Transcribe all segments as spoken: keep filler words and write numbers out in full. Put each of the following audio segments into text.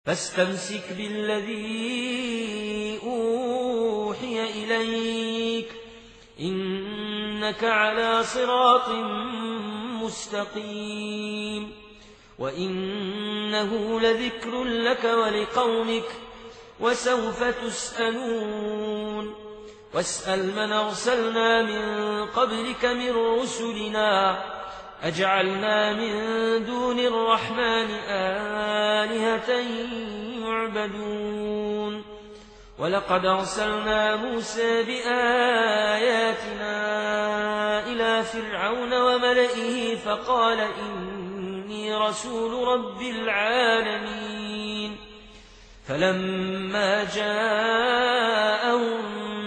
فاستمسك بالذي أوحي إليك إنك على صراط مستقيم وإنه لذكر لك ولقومك وسوف تسألون واسأل من أرسلنا من قبلك من رسلنا أجعلنا من دون الرحمن آلهة يعبدون ولقد أرسلنا موسى بآياتنا إلى فرعون وملئه فقال إني رسول رب العالمين فلما جاءهم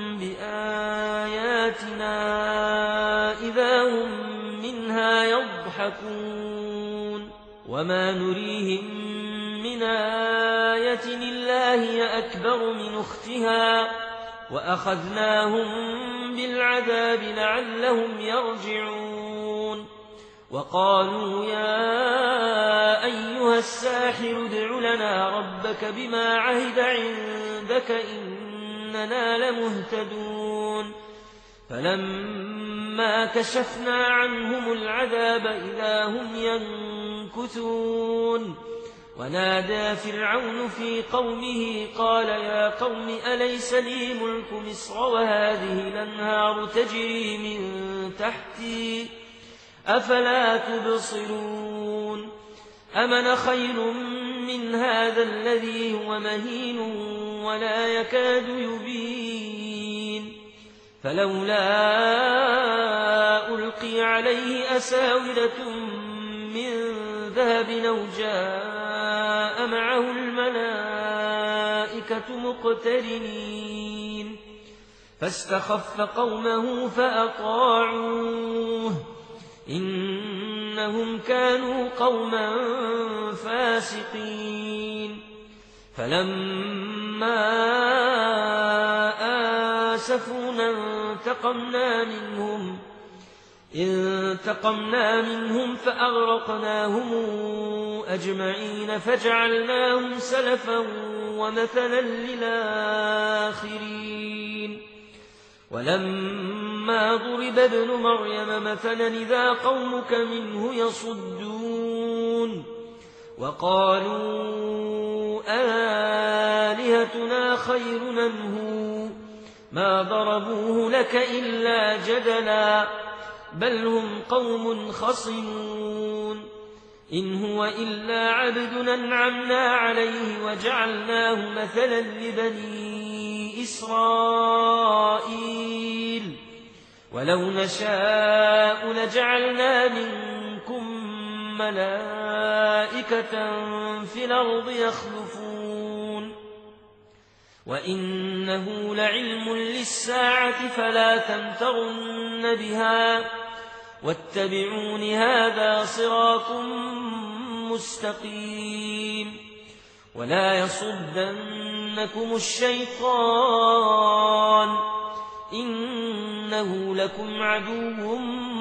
بآياتنا إذا هم منها يضحكون وما نريهم من آية إلا هي أكبر من أختها وأخذناهم بالعذاب لعلهم يرجعون وقالوا يا أيها الساحر ادع لنا ربك بما عهد عندك إننا لمهتدون فلما كشفنا عنهم العذاب إذا هم ينكثون ونادى فرعون في قومه قال يا قوم أليس لي ملك مصر وهذه الأنهار تجري من تحتي أفلا تبصرون أمن خير من هذا الذي هو مهين ولا يكاد يبين فلولا ألقي عليه أساورة من ذهب أو جاء معه الملائكة مقترنين فاستخف قومه فأطاعوه إنهم كانوا قوما فاسقين فلما آسفونا انتقمنا منهم انتقمنا منهم فأغرقناهم أجمعين فجعلناهم سلفا ومثلا للآخرين ولما ضرب ابن مريم مثلا إذا قومك منه يصدون وقالوا آلهتنا خير منه ما ضربوه لك إلا جدلا بل هم قوم خصمون إن هو إلا عبد أنعمنا عليه وجعلناه مثلا لبني إسرائيل ولو نشاء لجعلنا منكم ملائكة في الأرض يخلفون وإنه لعلم للساعة فلا تمترن بها واتبعون هذا صراط مستقيم ولا يصدنكم الشيطان إنه لكم عدو